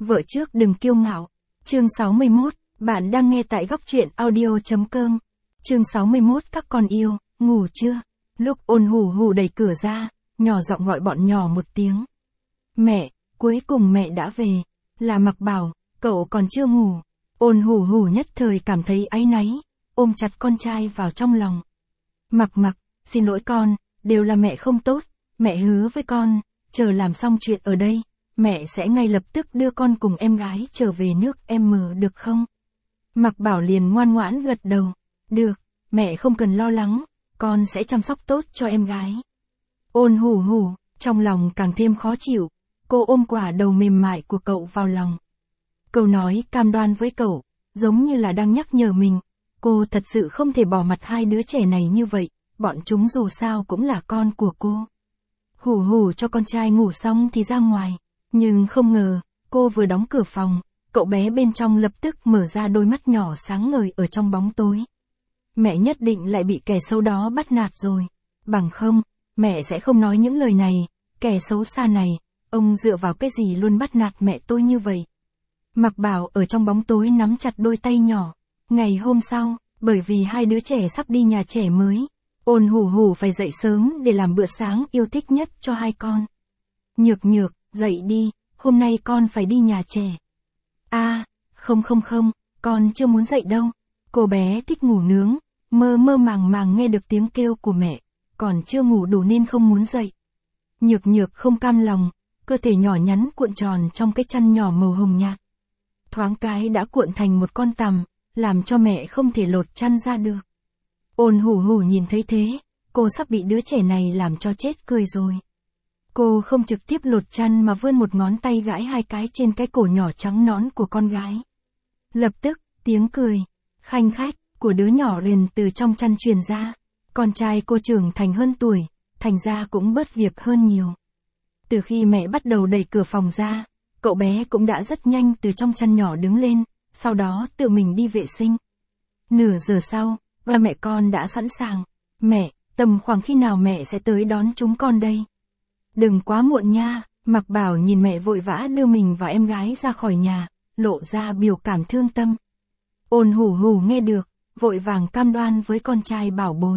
Vợ trước đừng kiêu ngạo. Chương 61, bạn đang nghe tại góc truyện audio.com. Chương 61 các con yêu, ngủ chưa? Lúc Ôn Hù Hù đẩy cửa ra, nhỏ giọng gọi bọn nhỏ một tiếng. Mẹ, cuối cùng mẹ đã về. Là Mặc Bảo, cậu còn chưa ngủ. Ôn Hù Hù nhất thời cảm thấy áy náy, ôm chặt con trai vào trong lòng. Mặc, xin lỗi con, đều là mẹ không tốt, mẹ hứa với con, chờ làm xong chuyện ở đây, mẹ sẽ ngay lập tức đưa con cùng em gái trở về nước em được không? Mặc Bảo liền ngoan ngoãn gật đầu. Được, mẹ không cần lo lắng, con sẽ chăm sóc tốt cho em gái. Ôn Hù Hù, trong lòng càng thêm khó chịu, cô ôm quả đầu mềm mại của cậu vào lòng. Câu nói cam đoan với cậu, giống như là đang nhắc nhở mình, cô thật sự không thể bỏ mặt hai đứa trẻ này như vậy, bọn chúng dù sao cũng là con của cô. Hù Hù cho con trai ngủ xong thì ra ngoài, nhưng không ngờ, cô vừa đóng cửa phòng, cậu bé bên trong lập tức mở ra đôi mắt nhỏ sáng ngời ở trong bóng tối. Mẹ nhất định lại bị kẻ xấu đó bắt nạt rồi, bằng không, mẹ sẽ không nói những lời này, kẻ xấu xa này, ông dựa vào cái gì luôn bắt nạt mẹ tôi như vậy. Mặc Bảo ở trong bóng tối nắm chặt đôi tay nhỏ. Ngày hôm sau, bởi vì hai đứa trẻ sắp đi nhà trẻ mới, Ôn Hù Hù phải dậy sớm để làm bữa sáng yêu thích nhất cho hai con. Nhược, dậy đi, hôm nay con phải đi nhà trẻ. Không, con chưa muốn dậy đâu. Cô bé thích ngủ nướng, mơ màng nghe được tiếng kêu của mẹ, còn chưa ngủ đủ nên không muốn dậy. Nhược không cam lòng, cơ thể nhỏ nhắn cuộn tròn trong cái chăn nhỏ màu hồng nhạt. Thoáng cái đã cuộn thành một con tằm, làm cho mẹ không thể lột chăn ra được. Ôn Hù Hù nhìn thấy thế, cô sắp bị đứa trẻ này làm cho chết cười rồi. Cô không trực tiếp lột chăn mà vươn một ngón tay gãi hai cái trên cái cổ nhỏ trắng nõn của con gái. Lập tức, tiếng cười, khanh khách, của đứa nhỏ liền từ trong chăn truyền ra. Con trai cô trưởng thành hơn tuổi, thành ra cũng bớt việc hơn nhiều. Từ khi mẹ bắt đầu đẩy cửa phòng ra, cậu bé cũng đã rất nhanh từ trong chăn nhỏ đứng lên, sau đó tự mình đi vệ sinh. Nửa giờ sau, ba mẹ con đã sẵn sàng. Mẹ, tầm khoảng khi nào mẹ sẽ tới đón chúng con đây? Đừng quá muộn nha. Mặc Bảo nhìn mẹ vội vã đưa mình và em gái ra khỏi nhà, lộ ra biểu cảm thương tâm. Ôn Hù Hù nghe được, vội vàng cam đoan với con trai bảo bối.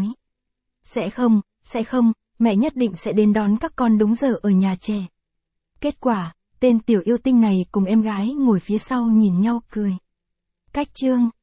Sẽ không, mẹ nhất định sẽ đến đón các con đúng giờ ở nhà trẻ. Kết quả, tên tiểu yêu tinh này cùng em gái ngồi phía sau nhìn nhau cười. Cách chương